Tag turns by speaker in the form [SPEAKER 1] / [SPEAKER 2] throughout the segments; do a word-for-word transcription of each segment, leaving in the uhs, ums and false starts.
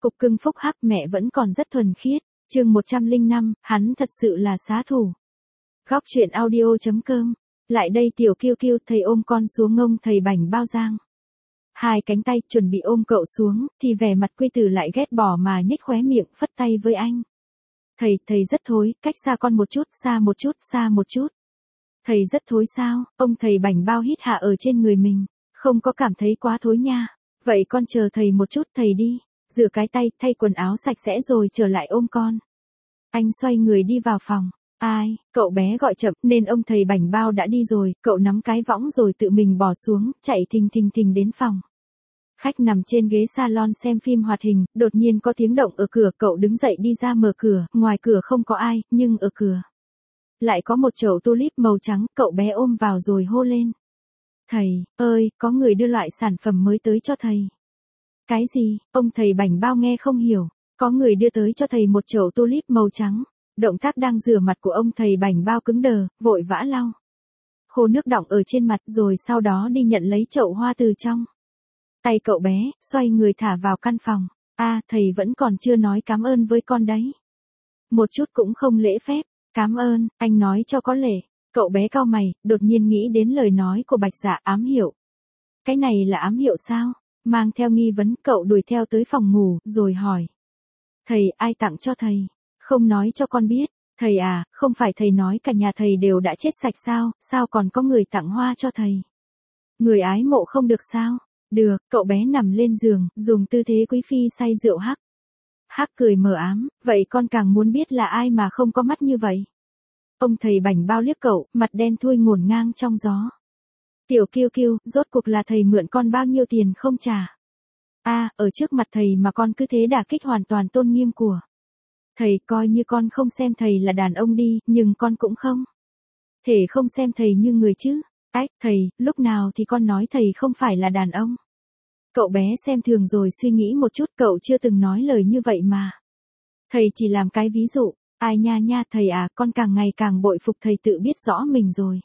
[SPEAKER 1] Cục cưng phúc hắc mẹ vẫn còn rất thuần khiết. Chương một trăm lẻ năm, hắn thật sự là xá thủ. Góc truyện audio chấm com. Lại đây tiểu Kiêu Kiêu, thầy ôm con xuống ngông thầy bảnh bao giang. Hai cánh tay chuẩn bị ôm cậu xuống, thì vẻ mặt Quy Tử lại ghét bỏ mà nhếch khóe miệng phất tay với anh. Thầy, thầy rất thối, cách xa con một chút, xa một chút, xa một chút. Thầy rất thối sao? Ông thầy bảnh bao hít hạ ở trên người mình. Không có cảm thấy quá thối nha. Vậy con chờ thầy một chút, thầy đi. Rửa cái tay, thay quần áo sạch sẽ rồi trở lại ôm con. Anh xoay người đi vào phòng. Ai, cậu bé gọi chậm nên ông thầy bảnh bao đã đi rồi, cậu nắm cái võng rồi tự mình bỏ xuống, chạy thình thình thình đến phòng. Khách nằm trên ghế salon xem phim hoạt hình, đột nhiên có tiếng động ở cửa, cậu đứng dậy đi ra mở cửa, ngoài cửa không có ai, nhưng ở cửa lại có một chậu tulip màu trắng, cậu bé ôm vào rồi hô lên. Thầy, ơi, có người đưa loại sản phẩm mới tới cho thầy. Cái gì? Ông thầy bảnh bao nghe không hiểu. Có người đưa tới cho thầy một chậu tulip màu trắng. Động tác đang rửa mặt của ông thầy bảnh bao cứng đờ, vội vã lau khô nước đọng ở trên mặt rồi sau đó đi nhận lấy chậu hoa từ trong tay cậu bé, xoay người thả vào căn phòng. A, à, thầy vẫn còn chưa nói cảm ơn với con đấy. Một chút cũng không lễ phép. Cảm ơn, anh nói cho có lễ. Cậu bé cau mày, đột nhiên nghĩ đến lời nói của Bạch Dạ, ám hiệu. Cái này là ám hiệu sao? Mang theo nghi vấn, cậu đuổi theo tới phòng ngủ, rồi hỏi. Thầy, ai tặng cho thầy? Không nói cho con biết. Thầy à, không phải thầy nói cả nhà thầy đều đã chết sạch sao, sao còn có người tặng hoa cho thầy? Người ái mộ không được sao? Được, cậu bé nằm lên giường, dùng tư thế quý phi say rượu hắc. Hắc cười mờ ám, vậy con càng muốn biết là ai mà không có mắt như vậy. Ông thầy bảnh bao liếc cậu, mặt đen thui ngổn ngang trong gió. Tiểu Kiêu Kiêu, rốt cuộc là thầy mượn con bao nhiêu tiền không trả? A, à, ở trước mặt thầy mà con cứ thế đả kích hoàn toàn tôn nghiêm của thầy, coi như con không xem thầy là đàn ông đi, nhưng con cũng không thể không xem thầy như người chứ. Ách, thầy, lúc nào thì con nói thầy không phải là đàn ông? Cậu bé xem thường rồi suy nghĩ một chút, cậu chưa từng nói lời như vậy mà. Thầy chỉ làm cái ví dụ. Ai nha nha thầy à, con càng ngày càng bội phục thầy tự biết rõ mình rồi.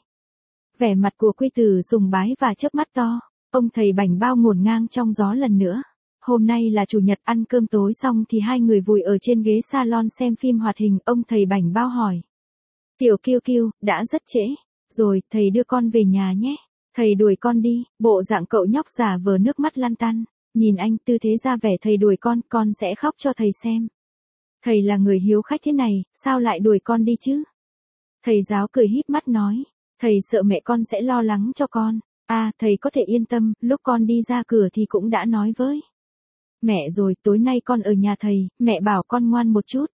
[SPEAKER 1] Vẻ mặt của Quy Tử sùng bái và chớp mắt to. Ông thầy bảnh bao ngổn ngang trong gió lần nữa. Hôm nay là chủ nhật, ăn cơm tối xong thì hai người vùi ở trên ghế salon xem phim hoạt hình. Ông thầy bảnh bao hỏi. Tiểu Kiêu Kiêu, đã rất trễ. Rồi, thầy đưa con về nhà nhé. Thầy đuổi con đi. Bộ dạng cậu nhóc giả vờ nước mắt lăn tăn. Nhìn anh tư thế ra vẻ thầy đuổi con, con sẽ khóc cho thầy xem. Thầy là người hiếu khách thế này, sao lại đuổi con đi chứ? Thầy giáo cười híp mắt nói. Thầy sợ mẹ con sẽ lo lắng cho con. À, thầy có thể yên tâm, lúc con đi ra cửa thì cũng đã nói với mẹ rồi, tối nay con ở nhà thầy, mẹ bảo con ngoan một chút.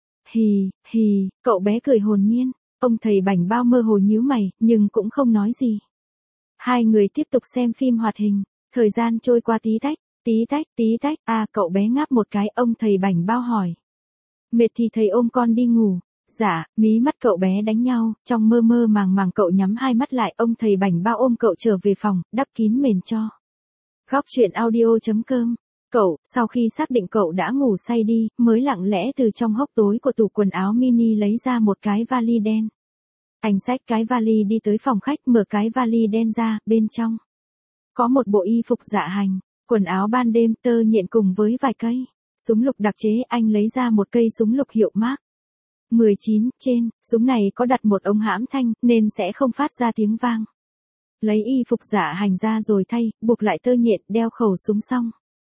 [SPEAKER 1] Hì, hì, cậu bé cười hồn nhiên. Ông thầy bảnh bao mơ hồ nhíu mày, nhưng cũng không nói gì. Hai người tiếp tục xem phim hoạt hình. Thời gian trôi qua tí tách, tí tách, tí tách. À, cậu bé ngáp một cái, ông thầy bảnh bao hỏi. Mệt thì thầy ôm con đi ngủ. Dạ, mí mắt cậu bé đánh nhau, trong mơ mơ màng màng cậu nhắm hai mắt lại, ông thầy bảnh bao ôm cậu trở về phòng, đắp kín mền cho. Góc truyện audio chấm com. Cậu, sau khi xác định cậu đã ngủ say đi, mới lặng lẽ từ trong hốc tối của tủ quần áo mini lấy ra một cái vali đen. Anh xách cái vali đi tới phòng khách, mở cái vali đen ra, bên trong có một bộ y phục dạ hành, quần áo ban đêm, tơ nhện cùng với vài cây súng lục đặc chế. Anh lấy ra một cây súng lục hiệu Mark mười chín, trên súng này có đặt một ống hãm thanh, nên sẽ không phát ra tiếng vang. Lấy y phục dạ hành ra rồi thay, buộc lại tơ nhện, đeo khẩu súng xong.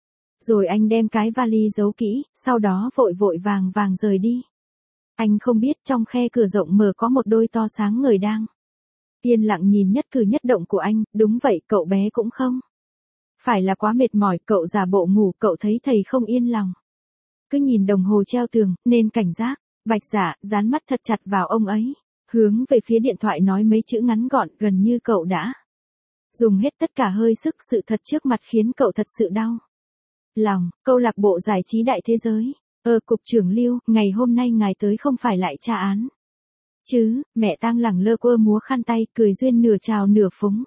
[SPEAKER 1] Rồi anh đem cái vali giấu kỹ, sau đó vội vội vàng vàng rời đi. Anh không biết trong khe cửa rộng mở có một đôi to sáng người đang yên lặng nhìn nhất cử nhất động của anh. Đúng vậy, cậu bé cũng không phải là quá mệt mỏi, cậu giả bộ ngủ, cậu thấy thầy không yên lòng. Cứ nhìn đồng hồ treo tường, nên cảnh giác. Bạch Dạ, dán mắt thật chặt vào ông ấy. Hướng về phía điện thoại nói mấy chữ ngắn gọn, gần như cậu đã dùng hết tất cả hơi sức. Sự thật trước mặt khiến cậu thật sự đau lòng. Câu lạc bộ giải trí đại thế giới. Ờ, cục trưởng Lưu, ngày hôm nay ngài tới không phải lại tra án chứ? Mẹ tang lẳng lơ quơ múa khăn tay, cười duyên nửa chào nửa phúng.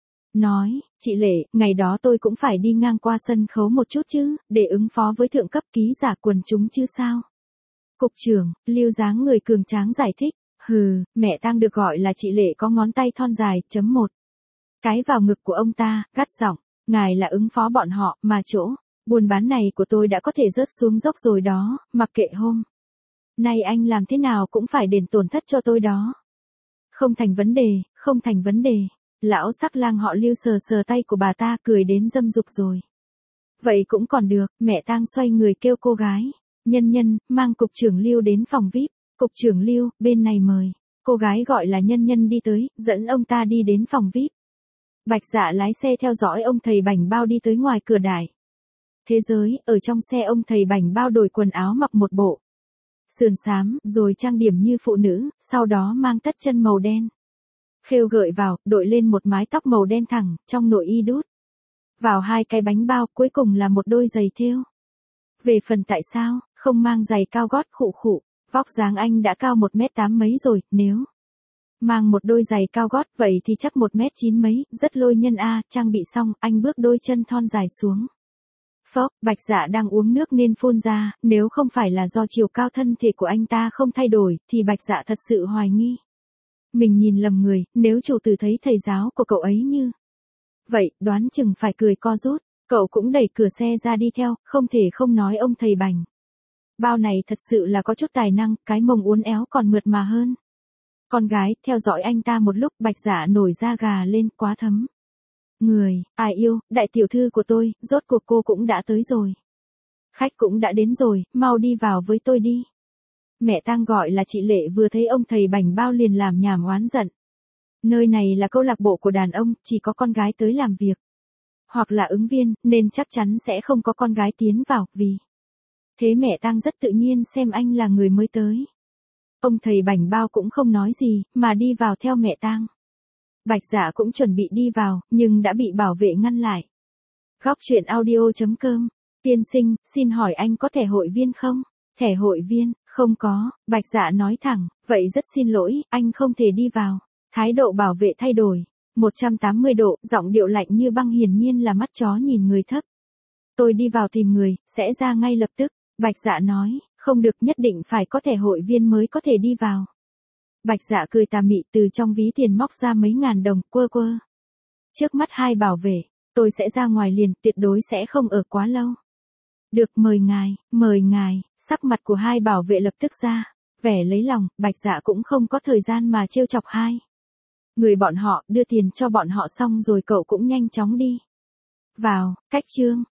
[SPEAKER 1] Nói, chị Lệ, ngày đó tôi cũng phải đi ngang qua sân khấu một chút chứ, để ứng phó với thượng cấp ký giả quần chúng chứ sao? Cục trưởng, Lưu dáng người cường tráng giải thích. Hừ, mẹ tang được gọi là chị Lệ có ngón tay thon dài, chấm một cái vào ngực của ông ta, gắt giọng. Ngài là ứng phó bọn họ, mà chỗ Buôn bán này của tôi đã có thể rớt xuống dốc rồi đó, mặc kệ hôm nay anh làm thế nào cũng phải đền tổn thất cho tôi đó. Không thành vấn đề, không thành vấn đề. Lão sắc lang họ Lưu sờ sờ tay của bà ta cười đến dâm dục rồi. Vậy cũng còn được, mẹ Tang xoay người kêu cô gái. Nhân Nhân, mang cục trưởng Lưu đến phòng vi ai pi. Cục trưởng Lưu, bên này mời. Cô gái gọi là Nhân Nhân đi tới, dẫn ông ta đi đến phòng vi ai pi. Bạch Dạ lái xe theo dõi ông thầy bảnh bao đi tới ngoài cửa đài. Thế giới, ở trong xe ông thầy bảnh bao đổi quần áo mặc một bộ sườn xám, rồi trang điểm như phụ nữ, sau đó mang tất chân màu đen. Khêu gợi vào, đội lên một mái tóc màu đen thẳng, trong nội y đút vào hai cái bánh bao, cuối cùng là một đôi giày thêu. Về phần tại sao, không mang giày cao gót khụ khụ, vóc dáng anh đã cao một mét tám mấy rồi, nếu mang một đôi giày cao gót vậy thì chắc một mét chín mấy, rất lôi nhân a. Trang bị xong, anh bước đôi chân thon dài xuống. Phốc, Bạch Dạ đang uống nước nên phun ra, nếu không phải là do chiều cao thân thể của anh ta không thay đổi, thì Bạch Dạ thật sự hoài nghi. Mình nhìn lầm người, nếu chủ tử thấy thầy giáo của cậu ấy như vậy, đoán chừng phải cười co rút. Cậu cũng đẩy cửa xe ra đi theo, không thể không nói ông thầy bảnh bao này thật sự là có chút tài năng, cái mông uốn éo còn mượt mà hơn. Con gái, theo dõi anh ta một lúc, Bạch Dạ nổi da gà lên, quá thấm người. Ai yêu, đại tiểu thư của tôi, rốt cuộc cô cũng đã tới rồi. Khách cũng đã đến rồi, mau đi vào với tôi đi. Mẹ Tang gọi là chị Lệ vừa thấy ông thầy bảnh bao liền làm nhảm oán giận. Nơi này là câu lạc bộ của đàn ông, chỉ có con gái tới làm việc. Hoặc là ứng viên, nên chắc chắn sẽ không có con gái tiến vào, vì thế mẹ Tang rất tự nhiên xem anh là người mới tới. Ông thầy bảnh bao cũng không nói gì, mà đi vào theo mẹ Tang. Bạch Dạ cũng chuẩn bị đi vào, nhưng đã bị bảo vệ ngăn lại. Góc truyện audio chấm com. Tiên sinh, xin hỏi anh có thẻ hội viên không? Thẻ hội viên, không có. Bạch Dạ nói thẳng, vậy rất xin lỗi, anh không thể đi vào. Thái độ bảo vệ thay đổi. một trăm tám mươi độ, giọng điệu lạnh như băng, hiển nhiên là mắt chó nhìn người thấp. Tôi đi vào tìm người, sẽ ra ngay lập tức. Bạch Dạ nói, không được, nhất định phải có thẻ hội viên mới có thể đi vào. Bạch Dạ cười tà mị, từ trong ví tiền móc ra mấy ngàn đồng, quơ quơ trước mắt hai bảo vệ, tôi sẽ ra ngoài liền, tuyệt đối sẽ không ở quá lâu. Được, mời ngài, mời ngài. Sắc mặt của hai bảo vệ lập tức ra vẻ lấy lòng. Bạch Dạ cũng không có thời gian mà trêu chọc hai người bọn họ, đưa tiền cho bọn họ xong rồi cậu cũng nhanh chóng đi vào. Cách chương